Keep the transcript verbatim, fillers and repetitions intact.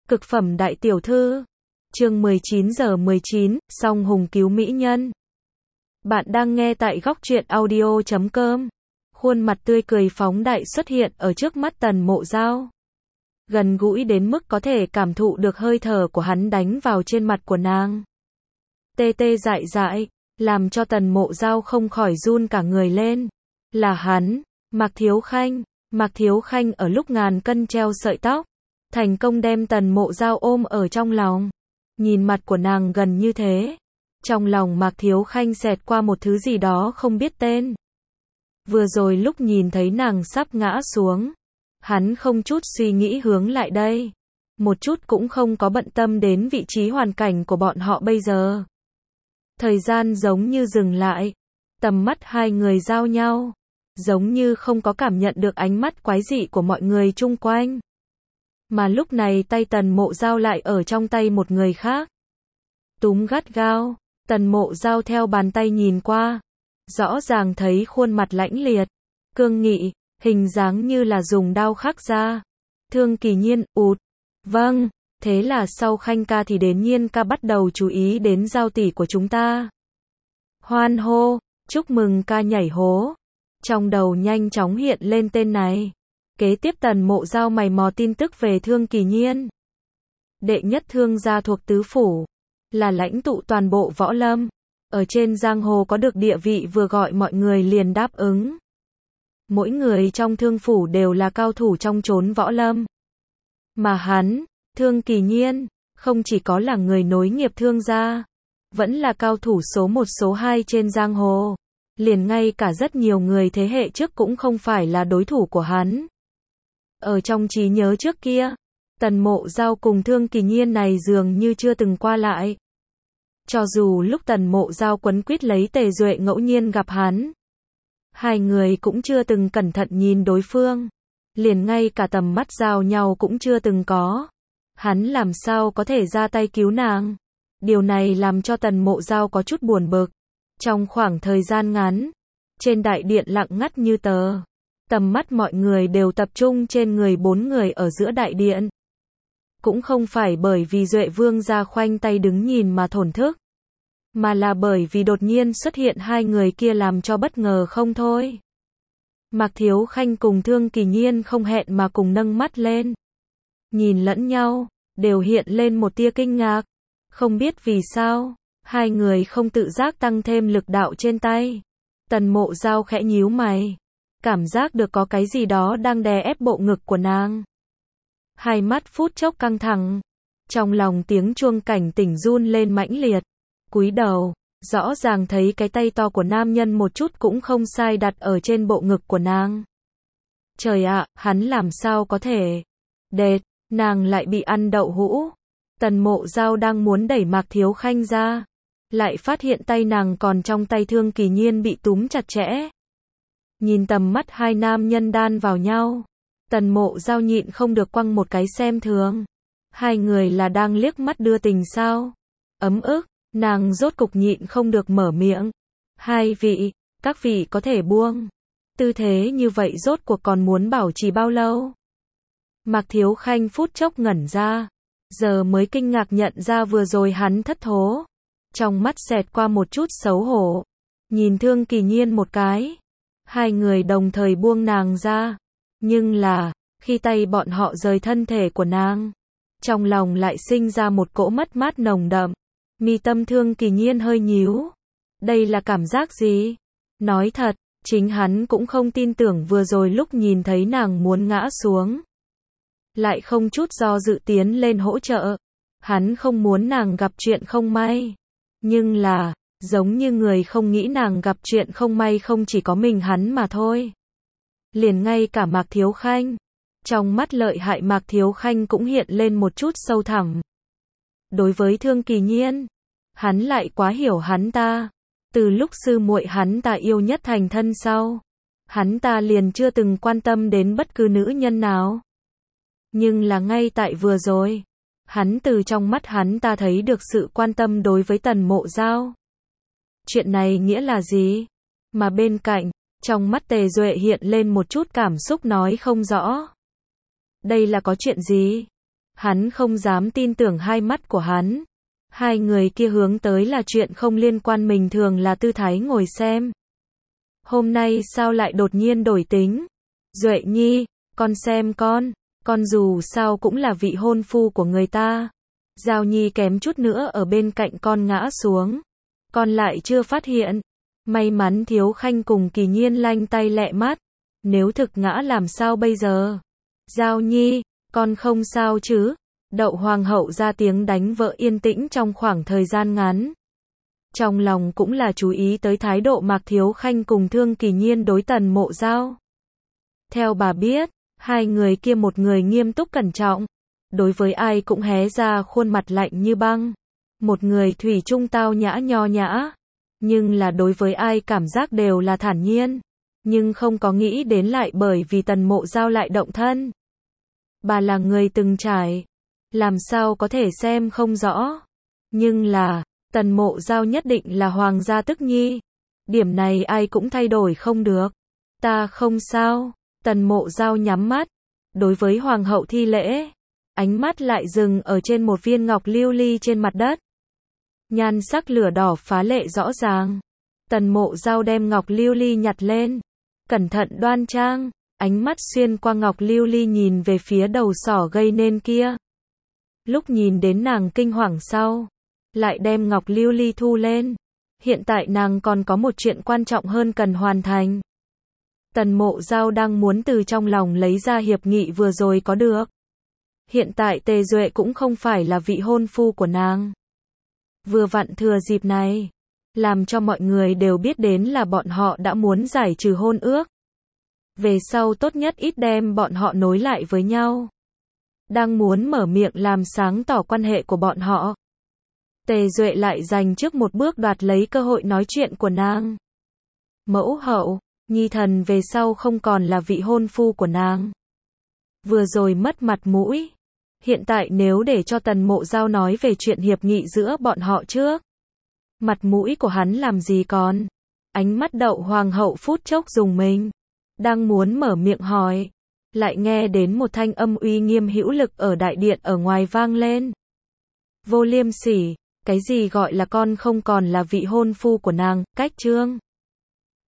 Cực phẩm đại tiểu thư. Chương mười chín giờ mười chín, song hùng cứu mỹ nhân. Bạn đang nghe tại góc truyện audio chấm com. Khuôn mặt tươi cười phóng đại xuất hiện ở trước mắt Tần Mộ Dao. Gần gũi đến mức có thể cảm thụ được hơi thở của hắn đánh vào trên mặt của nàng. Tê tê dại dại, làm cho Tần Mộ Dao không khỏi run cả người lên. Là hắn, Mạc Thiếu Khanh. Mạc Thiếu Khanh ở lúc ngàn cân treo sợi tóc, thành công đem Tần Mộ Dao ôm ở trong lòng. Nhìn mặt của nàng gần như thế, trong lòng Mạc Thiếu Khanh xẹt qua một thứ gì đó không biết tên. Vừa rồi lúc nhìn thấy nàng sắp ngã xuống, hắn không chút suy nghĩ hướng lại đây, một chút cũng không có bận tâm đến vị trí hoàn cảnh của bọn họ bây giờ. Thời gian giống như dừng lại, tầm mắt hai người giao nhau, giống như không có cảm nhận được ánh mắt quái dị của mọi người chung quanh. Mà lúc này tay Tần Mộ Dao lại ở trong tay một người khác. Túm gắt gao, Tần Mộ Dao theo bàn tay nhìn qua, rõ ràng thấy khuôn mặt lãnh liệt, cương nghị, hình dáng như là dùng đao khắc ra. Thương Kỳ Nhiên, ụt. Vâng, thế là sau Khanh ca thì đến Nhiên ca bắt đầu chú ý đến Dao tỷ của chúng ta. Hoan hô, chúc mừng ca nhảy hố. Trong đầu nhanh chóng hiện lên tên này. Kế tiếp Tần Mộ Dao mày mò tin tức về Thương Kỳ Nhiên. Đệ nhất thương gia thuộc tứ phủ, là lãnh tụ toàn bộ võ lâm, ở trên giang hồ có được địa vị vừa gọi mọi người liền đáp ứng. Mỗi người trong thương phủ đều là cao thủ trong chốn võ lâm. Mà hắn, Thương Kỳ Nhiên, không chỉ có là người nối nghiệp thương gia, vẫn là cao thủ số một số hai trên giang hồ. Liền ngay cả rất nhiều người thế hệ trước cũng không phải là đối thủ của hắn. Ở trong trí nhớ trước kia, Tần Mộ Dao cùng Thương Kỳ Nhiên này dường như chưa từng qua lại. Cho dù lúc Tần Mộ Dao quấn quýt lấy Tề Duệ ngẫu nhiên gặp hắn, hai người cũng chưa từng cẩn thận nhìn đối phương. Liền ngay cả tầm mắt giao nhau cũng chưa từng có. Hắn làm sao có thể ra tay cứu nàng? Điều này làm cho Tần Mộ Dao có chút buồn bực. Trong khoảng thời gian ngắn, trên đại điện lặng ngắt như tờ. Tầm mắt mọi người đều tập trung trên người bốn người ở giữa đại điện. Cũng không phải bởi vì Duệ Vương gia khoanh tay đứng nhìn mà thổn thức, mà là bởi vì đột nhiên xuất hiện hai người kia làm cho bất ngờ không thôi. Mạc Thiếu Khanh cùng Thương Kỳ Nhiên không hẹn mà cùng nâng mắt lên. Nhìn lẫn nhau, đều hiện lên một tia kinh ngạc. Không biết vì sao, hai người không tự giác tăng thêm lực đạo trên tay. Tần Mộ Dao khẽ nhíu mày, cảm giác được có cái gì đó đang đè ép bộ ngực của nàng. Hai mắt phút chốc căng thẳng, trong lòng tiếng chuông cảnh tỉnh run lên mãnh liệt. Cúi đầu, rõ ràng thấy cái tay to của nam nhân một chút cũng không sai đặt ở trên bộ ngực của nàng. Trời ạ, hắn làm sao có thể? Đệt, nàng lại bị ăn đậu hũ. Tần Mộ Dao đang muốn đẩy Mạc Thiếu Khanh ra, lại phát hiện tay nàng còn trong tay Thương Kỳ Nhiên bị túm chặt chẽ. Nhìn tầm mắt hai nam nhân đan vào nhau, Tần Mộ Dao nhịn không được quăng một cái xem thường. Hai người là đang liếc mắt đưa tình sao? Ấm ức, nàng rốt cục nhịn không được mở miệng. Hai vị, các vị có thể buông. Tư thế như vậy rốt cuộc còn muốn bảo trì bao lâu? Mạc Thiếu Khanh phút chốc ngẩn ra, giờ mới kinh ngạc nhận ra vừa rồi hắn thất thố. Trong mắt xẹt qua một chút xấu hổ, nhìn Thương Kỳ Nhiên một cái. Hai người đồng thời buông nàng ra, nhưng là, khi tay bọn họ rời thân thể của nàng, trong lòng lại sinh ra một cỗ mất mát nồng đậm. Mi tâm Thương Kỳ Nhiên hơi nhíu. Đây là cảm giác gì? Nói thật, chính hắn cũng không tin tưởng vừa rồi lúc nhìn thấy nàng muốn ngã xuống, lại không chút do dự tiến lên hỗ trợ. Hắn không muốn nàng gặp chuyện không may. Nhưng là, giống như người không nghĩ nàng gặp chuyện không may không chỉ có mình hắn mà thôi. Liền ngay cả Mạc Thiếu Khanh. Trong mắt lợi hại Mạc Thiếu Khanh cũng hiện lên một chút sâu thẳm. Đối với Thương Kỳ Nhiên, hắn lại quá hiểu hắn ta. Từ lúc sư muội hắn ta yêu nhất thành thân sau, hắn ta liền chưa từng quan tâm đến bất cứ nữ nhân nào. Nhưng là ngay tại vừa rồi, hắn từ trong mắt hắn ta thấy được sự quan tâm đối với Tần Mộ Dao. Chuyện này nghĩa là gì? Mà bên cạnh, trong mắt Tề Duệ hiện lên một chút cảm xúc nói không rõ. Đây là có chuyện gì? Hắn không dám tin tưởng hai mắt của hắn. Hai người kia hướng tới là chuyện không liên quan, mình thường là tư thái ngồi xem. Hôm nay sao lại đột nhiên đổi tính? Duệ Nhi, con xem con, con dù sao cũng là vị hôn phu của người ta. Giao Nhi kém chút nữa ở bên cạnh con ngã xuống. Con lại chưa phát hiện. May mắn Thiếu Khanh cùng Kỳ Nhiên lanh tay lẹ mắt. Nếu thực ngã làm sao bây giờ? Giao Nhi, con không sao chứ? Đậu Hoàng hậu ra tiếng đánh vỡ yên tĩnh trong khoảng thời gian ngắn. Trong lòng cũng là chú ý tới thái độ Mạc Thiếu Khanh cùng Thương Kỳ Nhiên đối Tần Mộ Giao. Theo bà biết, hai người kia một người nghiêm túc cẩn trọng, đối với ai cũng hé ra khuôn mặt lạnh như băng. Một người thủy chung tao nhã nho nhã, nhưng là đối với ai cảm giác đều là thản nhiên, nhưng không có nghĩ đến lại bởi vì Tần Mộ Giao lại động thân. Bà là người từng trải, làm sao có thể xem không rõ. Nhưng là, Tần Mộ Giao nhất định là hoàng gia tức nhi. Điểm này ai cũng thay đổi không được. Ta không sao. Tần Mộ Giao nhắm mắt, đối với hoàng hậu thi lễ. Ánh mắt lại dừng ở trên một viên ngọc lưu ly trên mặt đất. Nhan sắc lửa đỏ phá lệ rõ ràng. Tần Mộ Giao đem ngọc lưu ly nhặt lên, cẩn thận đoan trang, ánh mắt xuyên qua ngọc lưu ly nhìn về phía đầu sỏ gây nên kia. Lúc nhìn đến nàng kinh hoàng sau, lại đem ngọc lưu ly thu lên. Hiện tại nàng còn có một chuyện quan trọng hơn cần hoàn thành. Tần Mộ Giao đang muốn từ trong lòng lấy ra hiệp nghị vừa rồi có được. Hiện tại Tề Duệ cũng không phải là vị hôn phu của nàng. Vừa vặn thừa dịp này, làm cho mọi người đều biết đến là bọn họ đã muốn giải trừ hôn ước. Về sau tốt nhất ít đem bọn họ nối lại với nhau. Đang muốn mở miệng làm sáng tỏ quan hệ của bọn họ. Tề Duệ lại giành trước một bước đoạt lấy cơ hội nói chuyện của nàng. Mẫu hậu, Nhi thần về sau không còn là vị hôn phu của nàng. Vừa rồi mất mặt mũi. Hiện tại nếu để cho Tần Mộ Giao nói về chuyện hiệp nghị giữa bọn họ trước, mặt mũi của hắn làm gì còn. Ánh mắt Đậu Hoàng hậu phút chốc dùng mình. Đang muốn mở miệng hỏi, lại nghe đến một thanh âm uy nghiêm hữu lực ở đại điện ở ngoài vang lên. Vô liêm sỉ, cái gì gọi là con không còn là vị hôn phu của nàng, cách trương.